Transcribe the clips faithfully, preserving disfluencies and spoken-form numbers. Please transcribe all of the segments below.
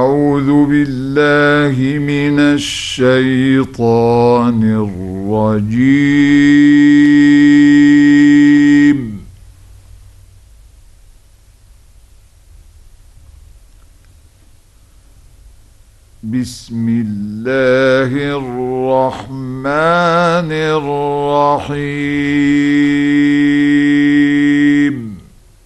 أعوذ بالله من الشيطان الرجيم. بسم الله الرحمن الرحيم.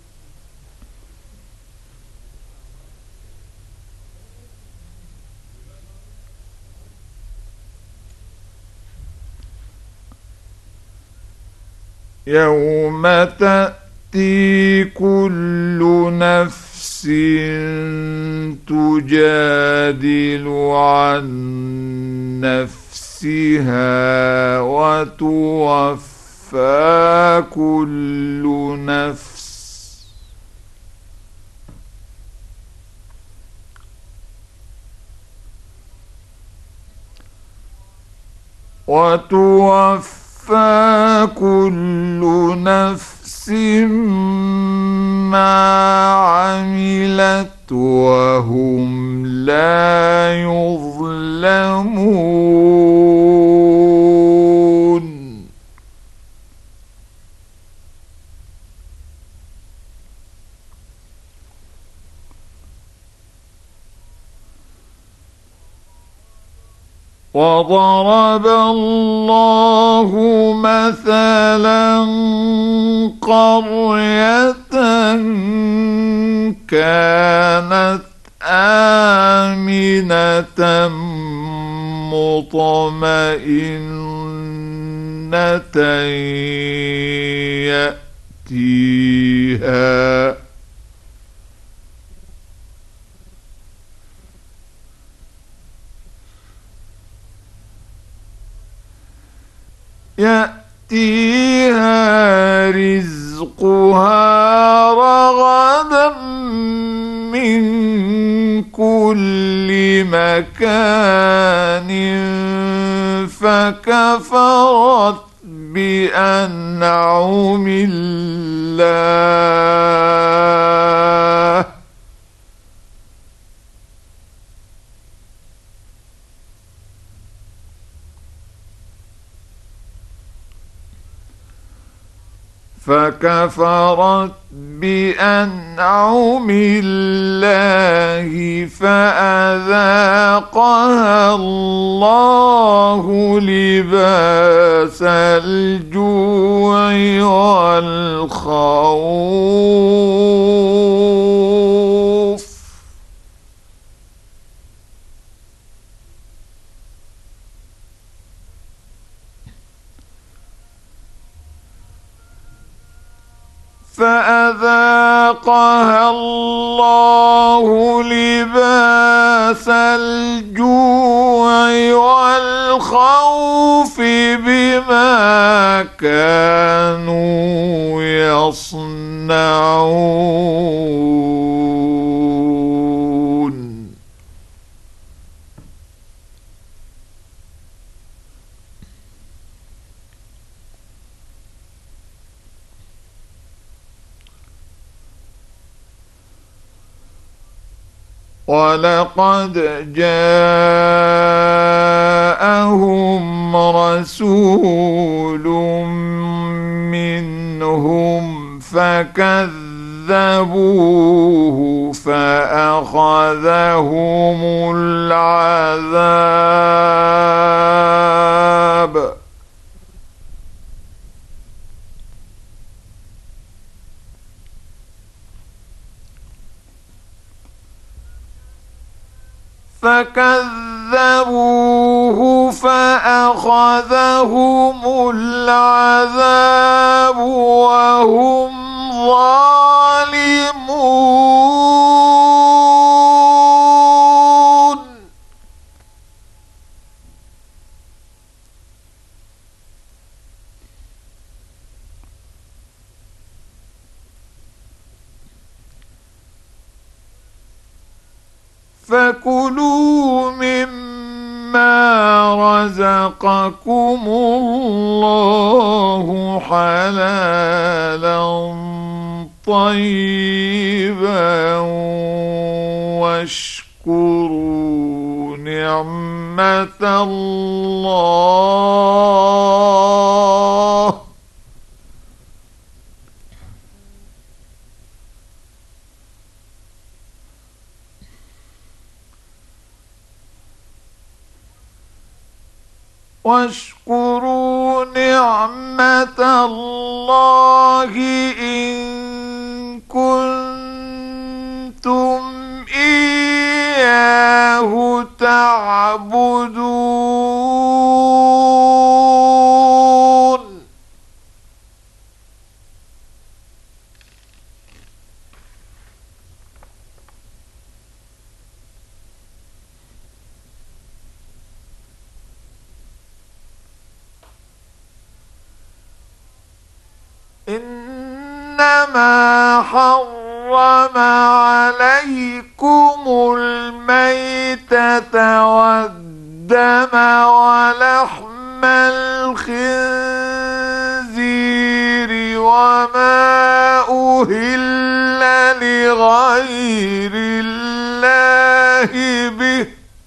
يوم تأتي كل نفس تجادل عن نفسها وتوفى كل نفس وتوفى فكل نفس ما عملت وهم لا يظلمون. وضرب الله مثلا قرية كانت آمنة مطمئنة يأتيها يأتيها رزقها رغدا من كل مكان فكفرت بأنعم الله فكفرت بأنعم الله فأذاقها الله لباس الجوع والخوف فأذاقها الله لباس الجوع والخوف بما كانوا يصنعون. ولقد جاءهم رسول منهم فكذبوه فأخذهم العذاب فكذبوه فأخذهم العذاب وهم ظالمون. فكلوا مما رزقكم الله حلالا طيبا واشكروا واشكروا نعمة الله واشكروا نعمة الله إن كنتم إياه تعبدون إنما حرم عليكم الميتة والدم ولحم الخنزير وما أهل لغير الله به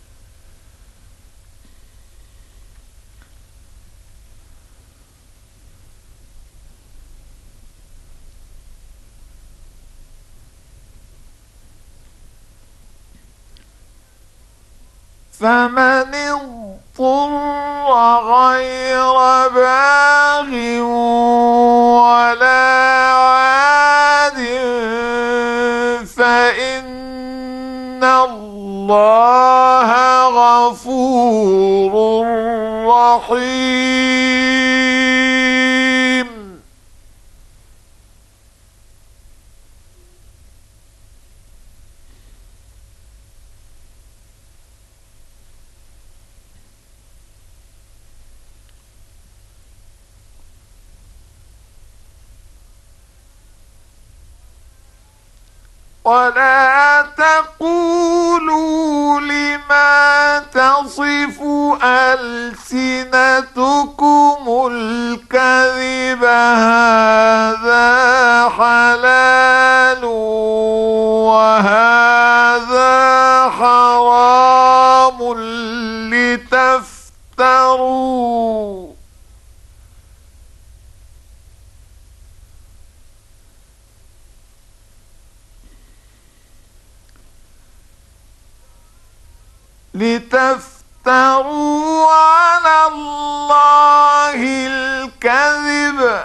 فمن اضطر غير باغ ولا عاد فإن الله غفور رحيم ولا تقولوا لما تصف ألسنتكم الكذب هذا حلال وهذا حرام لتفتروا لتفتروا على الله الكذب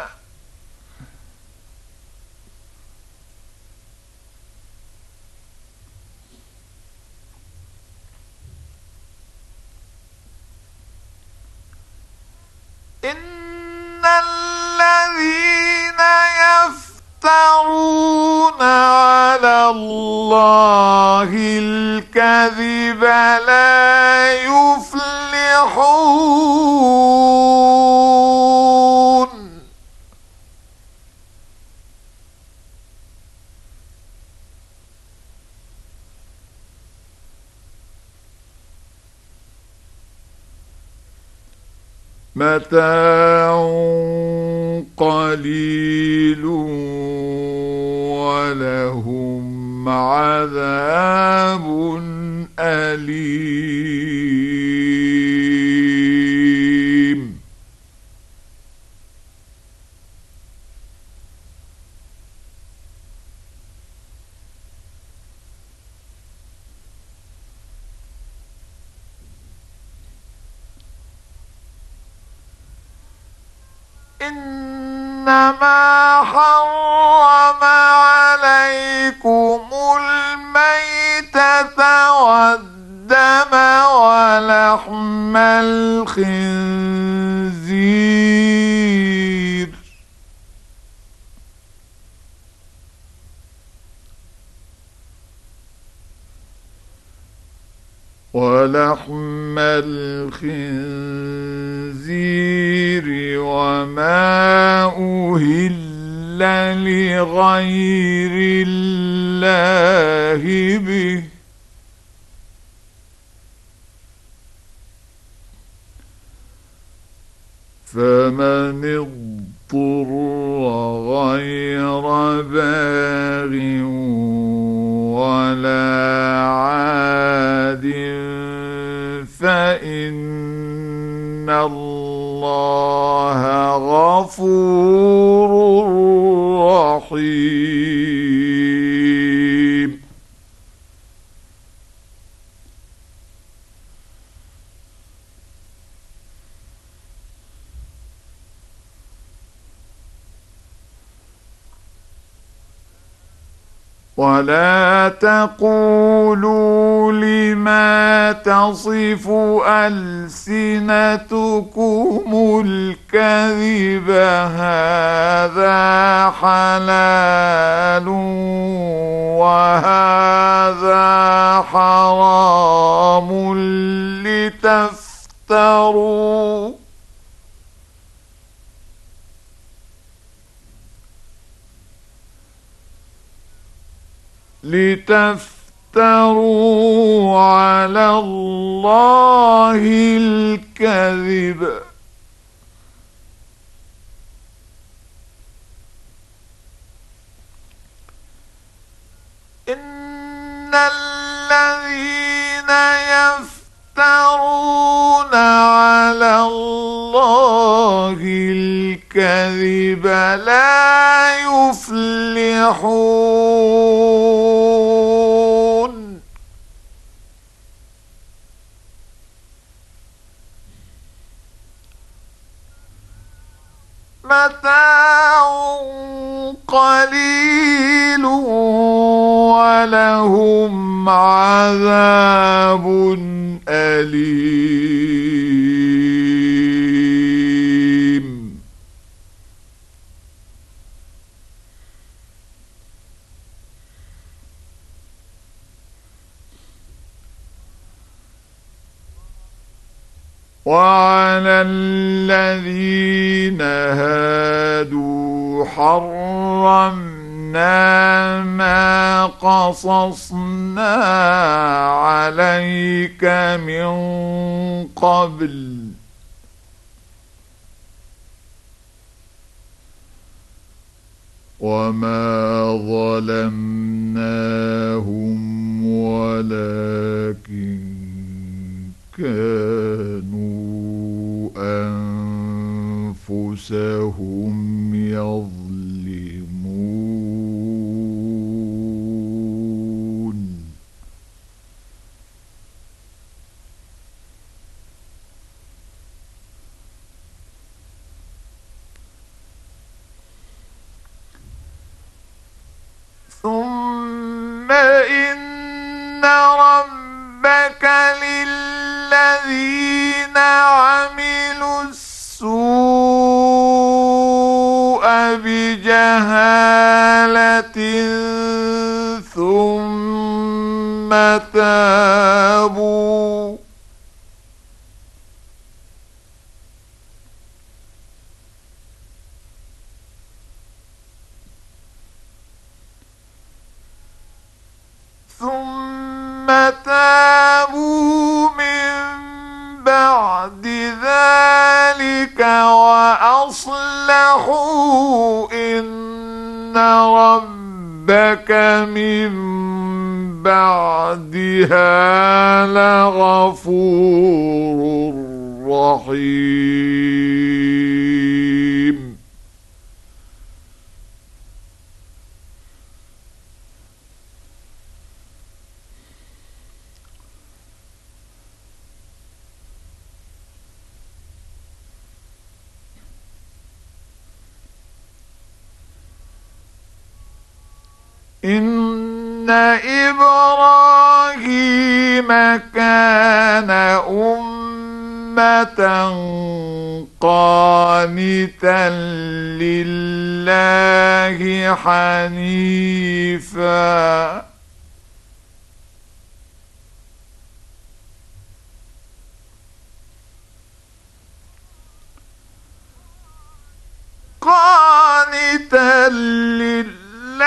إن الذين يفترون على الله الكذب لا يفلحون متاع قليل ولهم عذاب أليم إنما حرم عليكم الميتة والدم ولحم الخنزير ولحم الخنزير وما أهل لغير الله به فمن اضطر غير باغ ولا عاد إن الله غفور رحيم. ولا تقولوا لما تصف ألسنتكم الكذب هذا حلال وهذا حرام لتفتروا لتفتروا على الله الكذب. إن الذين يفترون على الله الكذب لا يفلحون. متاع قليل ولهم عذاب أليم. وعلى الذين هادوا حرمنا ما قصصنا عليك من قبل وما ظلمناهم ولكن كانوا أنفسهم يظلمون. ثم إن ربك للذين عملوا السوء بجهالة ثم تابوا ثم تابوا من بعد ذلك وأصلحوا إن ربك من بعدها لغفور رحيم. إن إبراهيم كان أمة قانتا لله حنيفا قانتا لله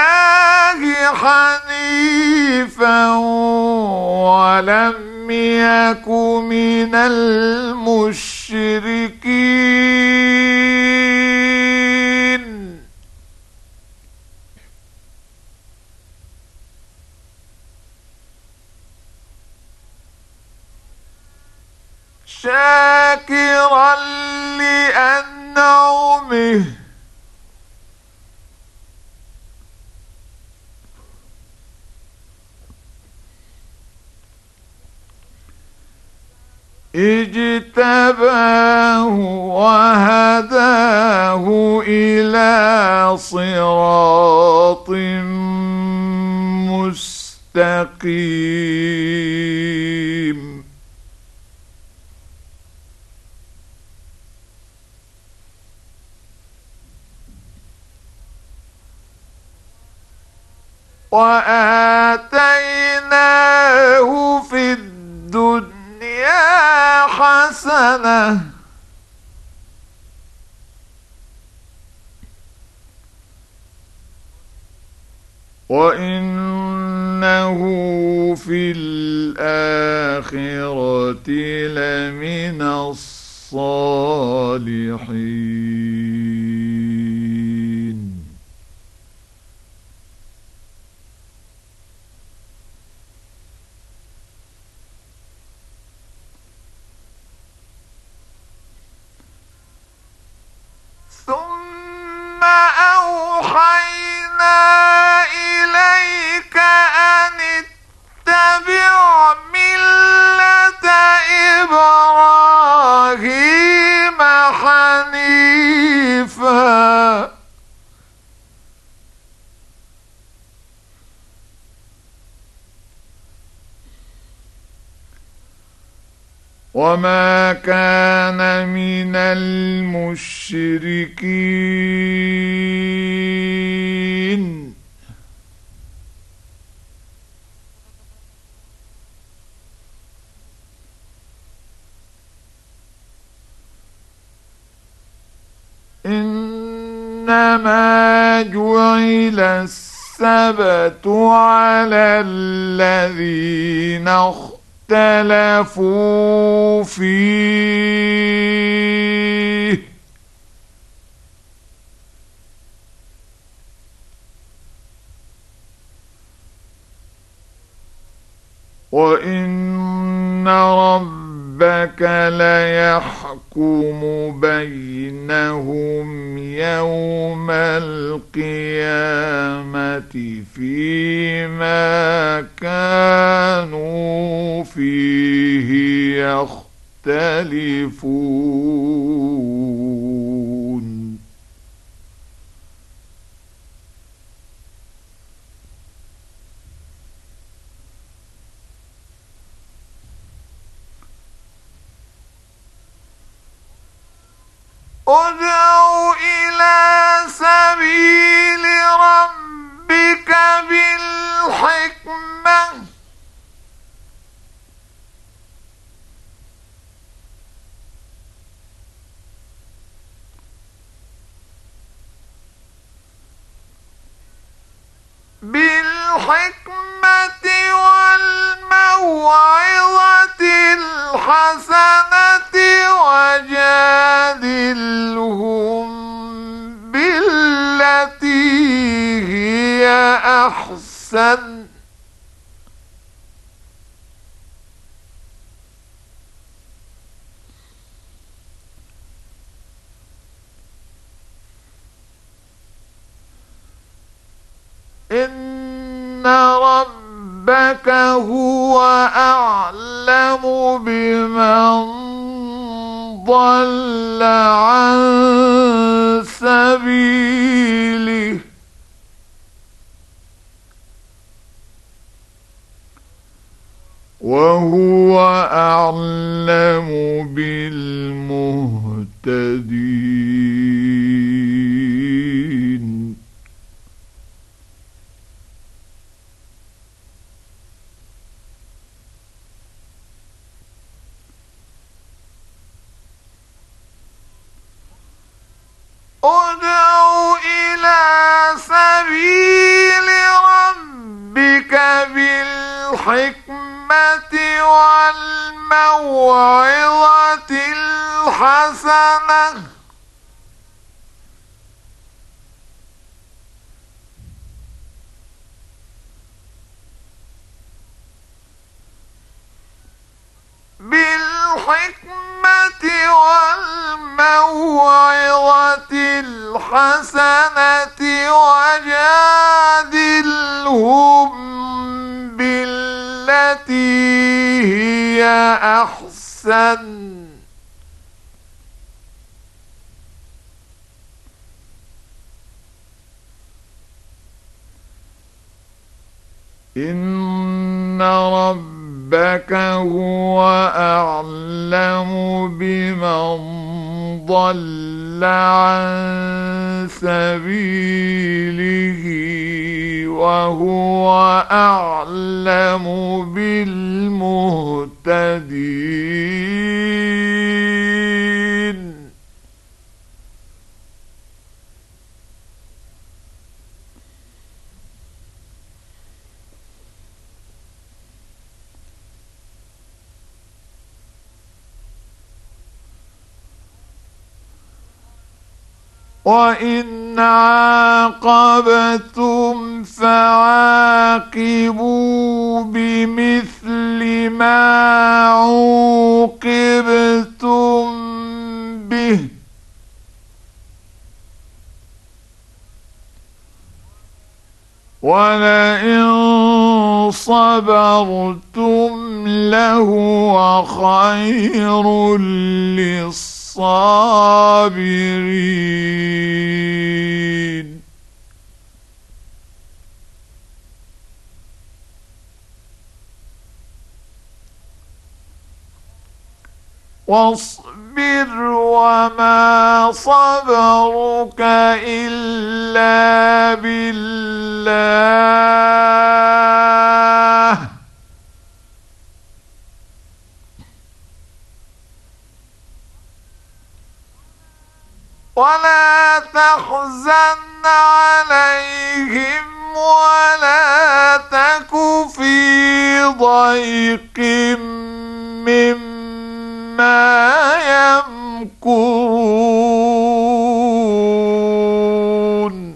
حنيفا ولم يك من المشركين. شاكرا لأنعمه اجتباه وهداه إلى صراط مستقيم وآتيناه في الدنيا حسنة وإنه في الآخرة لمن الصالحين ثم أوحينا إليك أن اتبع ملة إبراهيم حنيفا وما كان من المشركين إنما جعل السبت على الذين اختلفوا فيه وإن ربك ليحكم بينهم يوم القيامة فيما كانوا فيه يختلفون ادع إلى سبيل ربك بالحكمة بالحكمة والموعظة الحسنة وجادلهم بالتي هي أحسن إن ربك هو أعلم بمن ضل عن سبيله وهو أعلم بالمهتدين ادع إلى سبيل ربك بالحكمة والموعظة الحسنة بالحكمة والموعظة الحسنة وجادلهم بالتي هي أحسن إن ربك هو أعلم بمن ضل عن سبيله وهو أعلم بالمهتدين. وإن عاقبتم فعاقبوا بمثل ما عوقبتم به ولئن صبرتم لهو خير للصابرين. واصبر وما صبرك إلا بالله ولا تحزن عليهم ولا تك في ضيق مما يمكرون.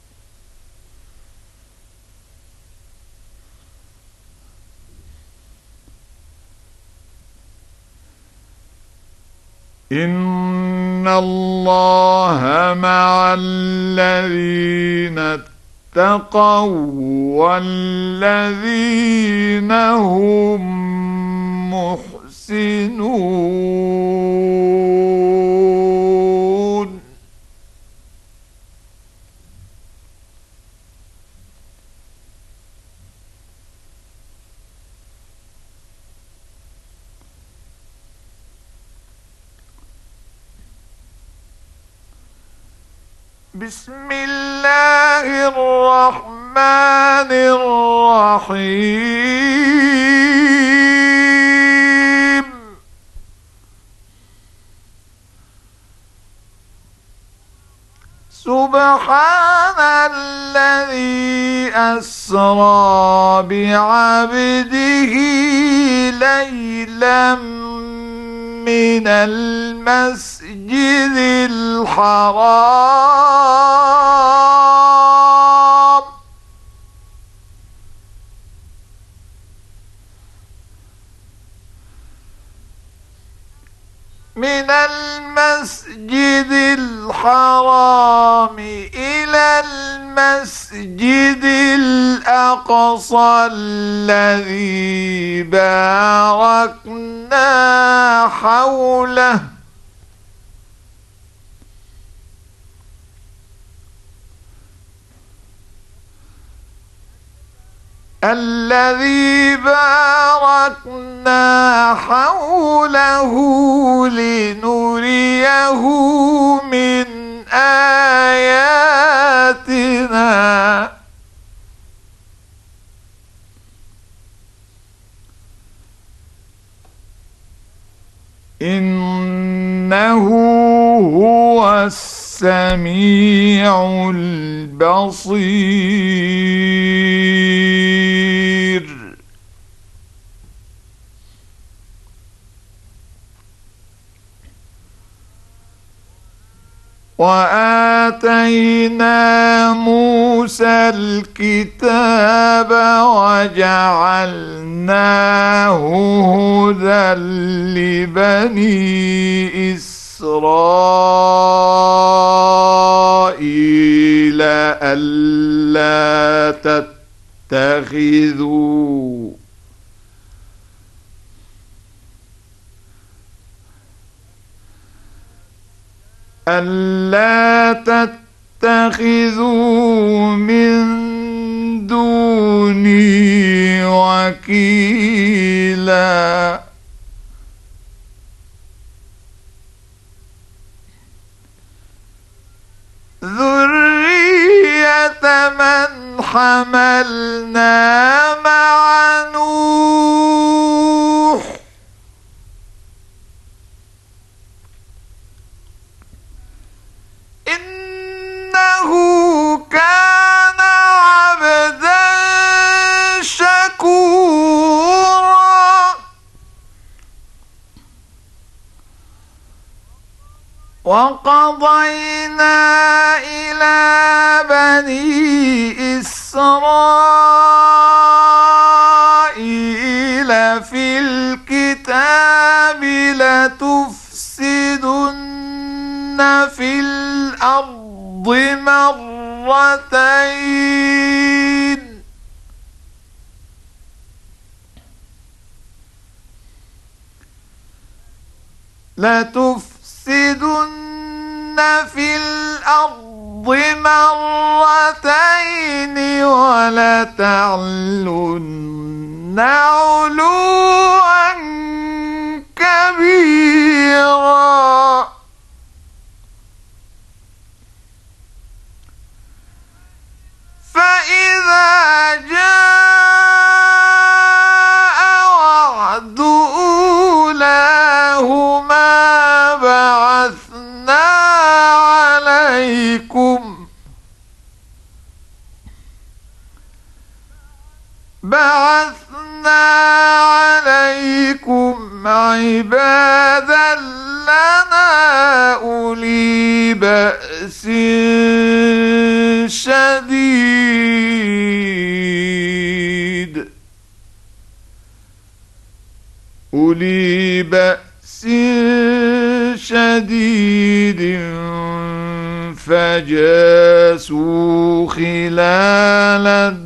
إن الله مع الذين اتقوا والذين هم محسنون. بسم الله الرحمن الرحيم. سبحان الذي أسرى بعبده ليلا من المسجد الحرام من المسجد الحرام إلى المسجد الأقصى الذي باركنا حوله الذي باركنا حوله لنريه من آياتنا إنه هو السميع البصير. وآتينا موسى الكتاب وجعلناه هدى لبني إسرائيل ألا تتخذوا ألا تتخذوا من دوني وكيلا ذرية من حملنا مع نوح إنه كان عبدا شكورا وقضينا إلى بني إسرائيل في الكتاب لتفسدن في الأرض مرتين لتفسدن في الأرض مرتين ولتعلن علوا كبيرا فإذا جاء وعد أولاهما بعثنا عليكم بعثنا عليكم عبادا لنا أولي بأس شديد أولي بأس شديد فجاسوا خلال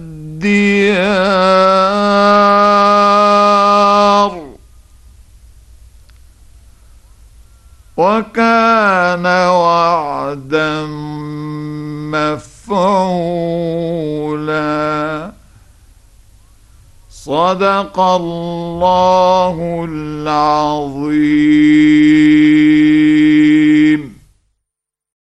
الديار وكان وعدا مفعولا صدق الله العظيم.